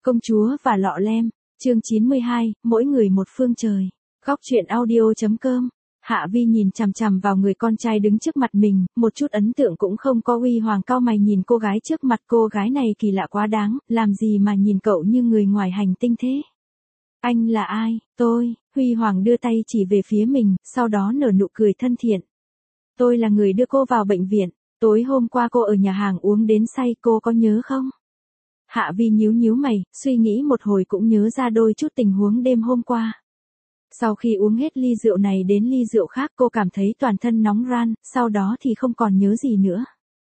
Công chúa và lọ lem, chương 92, mỗi người một phương trời. Góc truyện audio.com. Hạ Vi nhìn chằm chằm vào người con trai đứng trước mặt mình, một chút ấn tượng cũng không có. Huy Hoàng cau mày nhìn cô gái trước mặt, cô gái này kỳ lạ quá đáng, làm gì mà nhìn cậu như người ngoài hành tinh thế? Anh là ai? Tôi, Huy Hoàng đưa tay chỉ về phía mình, sau đó nở nụ cười thân thiện. Tôi là người đưa cô vào bệnh viện, tối hôm qua cô ở nhà hàng uống đến say, cô có nhớ không? Hạ Vi nhíu mày, suy nghĩ một hồi cũng nhớ ra đôi chút tình huống đêm hôm qua. Sau khi uống hết ly rượu này đến ly rượu khác, cô cảm thấy toàn thân nóng ran, sau đó thì không còn nhớ gì nữa.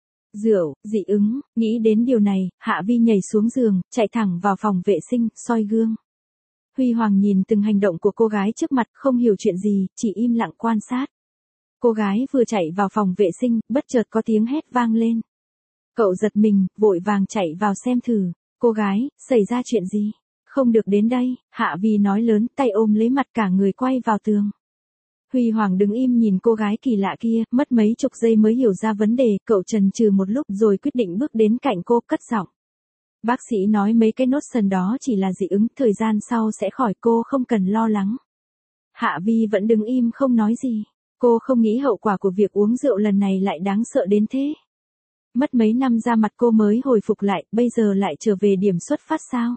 Rượu, dị ứng, nghĩ đến điều này, Hạ Vi nhảy xuống giường, chạy thẳng vào phòng vệ sinh, soi gương. Huy Hoàng nhìn từng hành động của cô gái trước mặt, không hiểu chuyện gì, chỉ im lặng quan sát. Cô gái vừa chạy vào phòng vệ sinh, bất chợt có tiếng hét vang lên. Cậu giật mình, vội vàng chạy vào xem thử. Cô gái, xảy ra chuyện gì? Không được đến đây, Hạ Vi nói lớn, tay ôm lấy mặt, cả người quay vào tường. Huy Hoàng đứng im nhìn cô gái kỳ lạ kia, mất mấy chục giây mới hiểu ra vấn đề, cậu chần chừ một lúc rồi quyết định bước đến cạnh cô, cất giọng. Bác sĩ nói mấy cái nốt sần đó chỉ là dị ứng, thời gian sau sẽ khỏi, cô không cần lo lắng. Hạ Vi vẫn đứng im không nói gì. Cô không nghĩ hậu quả của việc uống rượu lần này lại đáng sợ đến thế. Mất mấy năm da mặt cô mới hồi phục lại, bây giờ lại trở về điểm xuất phát sao?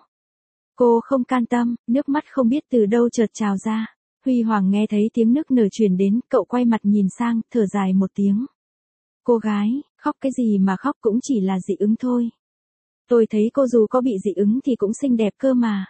Cô không can tâm, nước mắt không biết từ đâu chợt trào ra. Huy Hoàng nghe thấy tiếng nức nở truyền đến, cậu quay mặt nhìn sang, thở dài một tiếng. Cô gái, khóc cái gì mà khóc, cũng chỉ là dị ứng thôi. Tôi thấy cô dù có bị dị ứng thì cũng xinh đẹp cơ mà.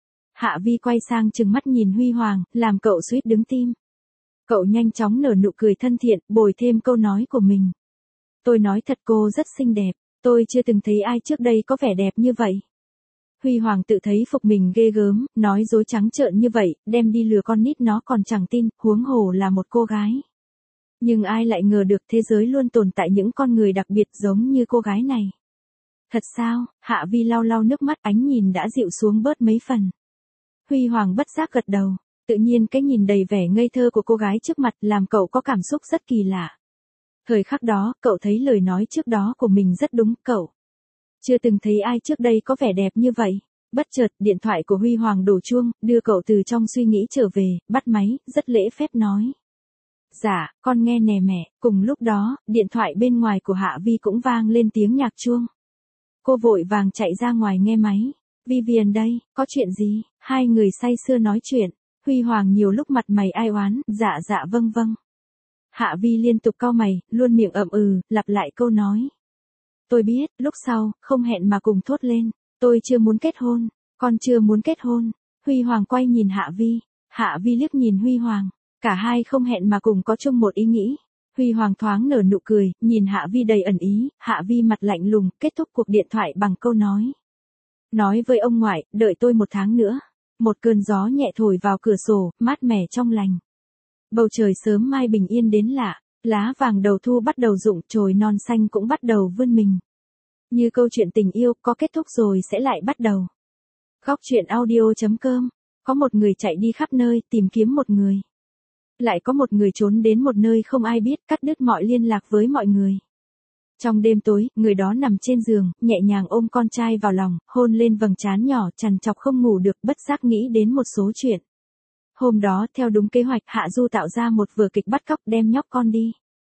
Hạ Vi quay sang trừng mắt nhìn Huy Hoàng, làm cậu suýt đứng tim. Cậu nhanh chóng nở nụ cười thân thiện, bồi thêm câu nói của mình. Tôi nói thật, cô rất xinh đẹp, tôi chưa từng thấy ai trước đây có vẻ đẹp như vậy. Huy Hoàng tự thấy phục mình ghê gớm, nói dối trắng trợn như vậy, đem đi lừa con nít nó còn chẳng tin, huống hồ là một cô gái. Nhưng ai lại ngờ được thế giới luôn tồn tại những con người đặc biệt giống như cô gái này. Thật sao? Hạ Vi lau lau nước mắt, ánh nhìn đã dịu xuống bớt mấy phần. Huy Hoàng bất giác gật đầu, tự nhiên cái nhìn đầy vẻ ngây thơ của cô gái trước mặt làm cậu có cảm xúc rất kỳ lạ. Thời khắc đó, cậu thấy lời nói trước đó của mình rất đúng, cậu chưa từng thấy ai trước đây có vẻ đẹp như vậy. Bất chợt, điện thoại của Huy Hoàng đổ chuông, đưa cậu từ trong suy nghĩ trở về, bắt máy, rất lễ phép nói. Dạ, con nghe nè mẹ. Cùng lúc đó, điện thoại bên ngoài của Hạ Vi cũng vang lên tiếng nhạc chuông. Cô vội vàng chạy ra ngoài nghe máy. Vivian đây, có chuyện gì? Hai người say sưa nói chuyện. Huy Hoàng nhiều lúc mặt mày ai oán, dạ vâng. Hạ Vi liên tục cau mày, luôn miệng ậm lặp lại câu nói. Tôi biết, lúc sau, không hẹn mà cùng thốt lên. Tôi chưa muốn kết hôn, con chưa muốn kết hôn. Huy Hoàng quay nhìn Hạ Vi. Hạ Vi liếc nhìn Huy Hoàng. Cả hai không hẹn mà cùng có chung một ý nghĩ. Huy Hoàng thoáng nở nụ cười, nhìn Hạ Vi đầy ẩn ý. Hạ Vi mặt lạnh lùng, kết thúc cuộc điện thoại bằng câu nói. Nói với ông ngoại, đợi tôi 1 tháng nữa. Một cơn gió nhẹ thổi vào cửa sổ, mát mẻ trong lành. Bầu trời sớm mai bình yên đến lạ, lá vàng đầu thu bắt đầu rụng, chồi non xanh cũng bắt đầu vươn mình. Như câu chuyện tình yêu, có kết thúc rồi sẽ lại bắt đầu. Góc truyện audio.com. Có một người chạy đi khắp nơi, tìm kiếm một người. Lại có một người trốn đến một nơi không ai biết, cắt đứt mọi liên lạc với mọi người. Trong đêm tối, người đó nằm trên giường, nhẹ nhàng ôm con trai vào lòng, hôn lên vầng trán nhỏ, trằn trọc không ngủ được, bất giác nghĩ đến một số chuyện. Hôm đó, theo đúng kế hoạch, Hạ Du tạo ra một vở kịch bắt cóc đem nhóc con đi.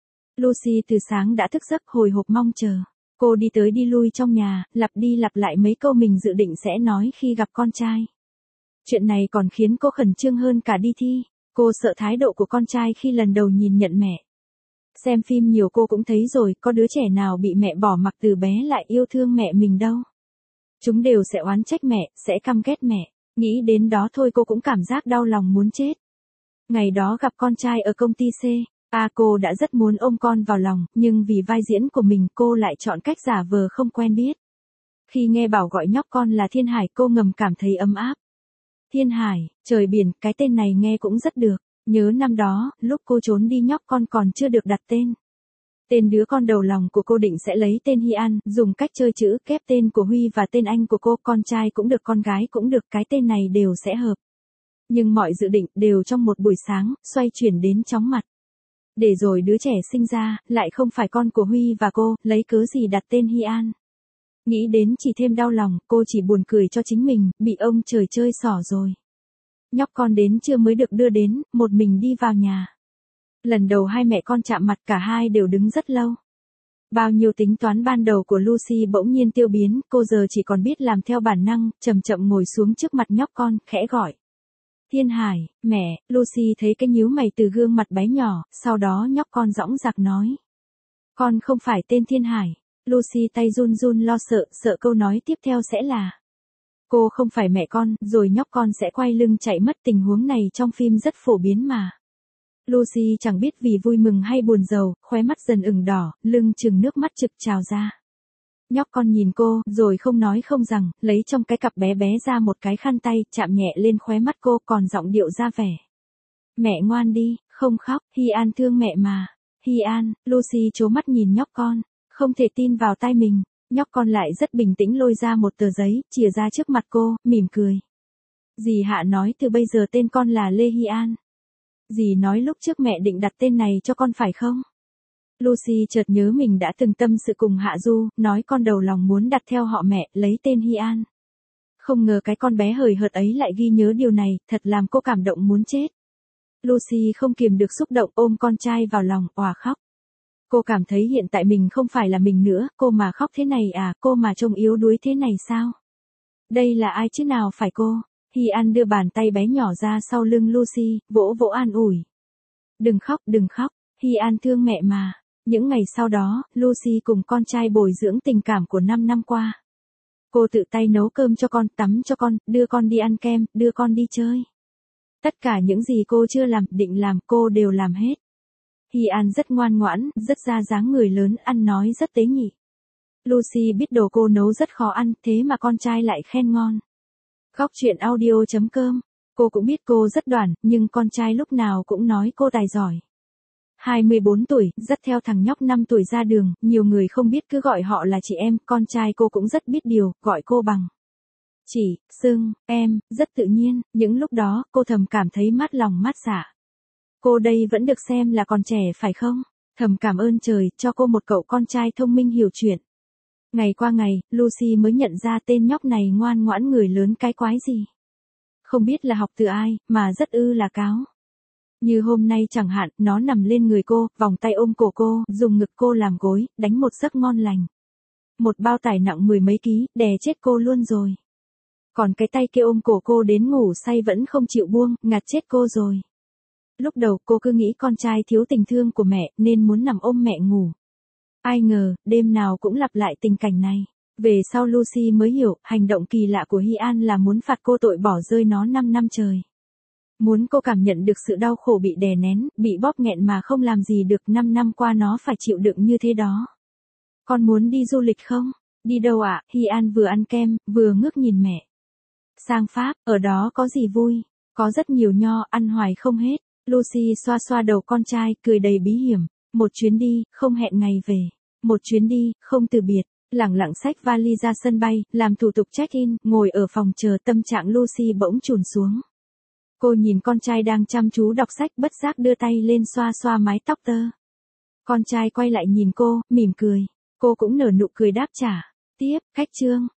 Lucy từ sáng đã thức giấc, hồi hộp mong chờ. Cô đi tới đi lui trong nhà, lặp đi lặp lại mấy câu mình dự định sẽ nói khi gặp con trai. Chuyện này còn khiến cô khẩn trương hơn cả đi thi. Cô sợ thái độ của con trai khi lần đầu nhìn nhận mẹ. Xem phim nhiều cô cũng thấy rồi, có đứa trẻ nào bị mẹ bỏ mặc từ bé lại yêu thương mẹ mình đâu. Chúng đều sẽ oán trách mẹ, sẽ căm ghét mẹ. Nghĩ đến đó thôi cô cũng cảm giác đau lòng muốn chết. Ngày đó gặp con trai ở công ty C, cô đã rất muốn ôm con vào lòng, nhưng vì vai diễn của mình cô lại chọn cách giả vờ không quen biết. Khi nghe bảo gọi nhóc con là Thiên Hải, cô ngầm cảm thấy ấm áp. Thiên Hải, trời biển, cái tên này nghe cũng rất được. Nhớ năm đó, lúc cô trốn đi nhóc con còn chưa được đặt tên. Tên đứa con đầu lòng của cô định sẽ lấy tên Hy An, dùng cách chơi chữ, kép tên của Huy và tên anh của cô, con trai cũng được con gái cũng được, cái tên này đều sẽ hợp. Nhưng mọi dự định đều trong một buổi sáng, xoay chuyển đến chóng mặt. Để rồi đứa trẻ sinh ra, lại không phải con của Huy và cô, lấy cớ gì đặt tên Hy An. Nghĩ đến chỉ thêm đau lòng, cô chỉ buồn cười cho chính mình, bị ông trời chơi xỏ rồi. Nhóc con đến trưa mới được đưa đến, một mình đi vào nhà. Lần đầu hai mẹ con chạm mặt cả hai đều đứng rất lâu. Bao nhiêu tính toán ban đầu của Lucy bỗng nhiên tiêu biến, cô giờ chỉ còn biết làm theo bản năng, chậm chậm ngồi xuống trước mặt nhóc con, khẽ gọi. Thiên Hải, mẹ. Lucy thấy cái nhíu mày từ gương mặt bé nhỏ, sau đó nhóc con dõng dạc nói. Con không phải tên Thiên Hải. Lucy tay run run lo sợ, sợ câu nói tiếp theo sẽ là. Cô không phải mẹ con, rồi nhóc con sẽ quay lưng chạy mất. Tình huống này trong phim rất phổ biến mà. Lucy chẳng biết vì vui mừng hay buồn rầu, khóe mắt dần ửng đỏ, lưng chừng nước mắt trực trào ra. Nhóc con nhìn cô, rồi không nói không rằng, lấy trong cái cặp bé bé ra một cái khăn tay, chạm nhẹ lên khóe mắt cô, còn giọng điệu ra vẻ. Mẹ ngoan đi, không khóc, Hy An thương mẹ mà. Hy An. Lucy trố mắt nhìn nhóc con, không thể tin vào tai mình. Nhóc con lại rất bình tĩnh lôi ra một tờ giấy, chìa ra trước mặt cô, mỉm cười. Dì Hạ nói từ bây giờ tên con là Lê Hy An. Dì nói lúc trước mẹ định đặt tên này cho con phải không? Lucy chợt nhớ mình đã từng tâm sự cùng Hạ Du, nói con đầu lòng muốn đặt theo họ mẹ, lấy tên Hy An. Không ngờ cái con bé hời hợt ấy lại ghi nhớ điều này, thật làm cô cảm động muốn chết. Lucy không kiềm được xúc động ôm con trai vào lòng, òa khóc. Cô cảm thấy hiện tại mình không phải là mình nữa, cô mà khóc thế này à, cô mà trông yếu đuối thế này sao? Đây là ai chứ nào phải cô? Hy An đưa bàn tay bé nhỏ ra sau lưng Lucy, vỗ vỗ an ủi. Đừng khóc, đừng khóc, Hy An thương mẹ mà. Những ngày sau đó, Lucy cùng con trai bồi dưỡng tình cảm của 5 năm qua. Cô tự tay nấu cơm cho con, tắm cho con, đưa con đi ăn kem, đưa con đi chơi. Tất cả những gì cô chưa làm, định làm, cô đều làm hết. Hy An rất ngoan ngoãn, rất ra dáng người lớn, ăn nói rất tế nhị. Lucy biết đồ cô nấu rất khó ăn, thế mà con trai lại khen ngon. Góc truyện audio.com. Cô cũng biết cô rất đoản, nhưng con trai lúc nào cũng nói cô tài giỏi. 24 tuổi, dắt theo thằng nhóc 5 tuổi ra đường, nhiều người không biết cứ gọi họ là chị em, con trai cô cũng rất biết điều, gọi cô bằng chị, Sương, em, rất tự nhiên, những lúc đó, cô thầm cảm thấy mát lòng mát dạ. Cô đây vẫn được xem là còn trẻ phải không? Thầm cảm ơn trời, cho cô một cậu con trai thông minh hiểu chuyện. Ngày qua ngày, Lucy mới nhận ra tên nhóc này ngoan ngoãn người lớn cái quái gì. Không biết là học từ ai, mà rất là cáo. Như hôm nay chẳng hạn, nó nằm lên người cô, vòng tay ôm cổ cô, dùng ngực cô làm gối, đánh một giấc ngon lành. Một bao tải nặng 10 mấy ký, đè chết cô luôn rồi. Còn cái tay kia ôm cổ cô đến ngủ say vẫn không chịu buông, ngạt chết cô rồi. Lúc đầu cô cứ nghĩ con trai thiếu tình thương của mẹ, nên muốn nằm ôm mẹ ngủ. Ai ngờ, đêm nào cũng lặp lại tình cảnh này. Về sau Lucy mới hiểu, hành động kỳ lạ của Hy An là muốn phạt cô tội bỏ rơi nó 5 năm trời. Muốn cô cảm nhận được sự đau khổ bị đè nén, bị bóp nghẹn mà không làm gì được 5 năm qua nó phải chịu đựng như thế đó. Con muốn đi du lịch không? Đi đâu ạ? Hy An vừa ăn kem, vừa ngước nhìn mẹ. Sang Pháp, ở đó có gì vui? Có rất nhiều nho, ăn hoài không hết. Lucy xoa xoa đầu con trai, cười đầy bí hiểm. Một chuyến đi, không hẹn ngày về. Một chuyến đi, không từ biệt. Lẳng lặng xách vali ra sân bay, làm thủ tục check-in, ngồi ở phòng chờ, tâm trạng Lucy bỗng chùn xuống. Cô nhìn con trai đang chăm chú đọc sách, bất giác đưa tay lên xoa xoa mái tóc tơ. Con trai quay lại nhìn cô, mỉm cười. Cô cũng nở nụ cười đáp trả. Tiếp, khách trương.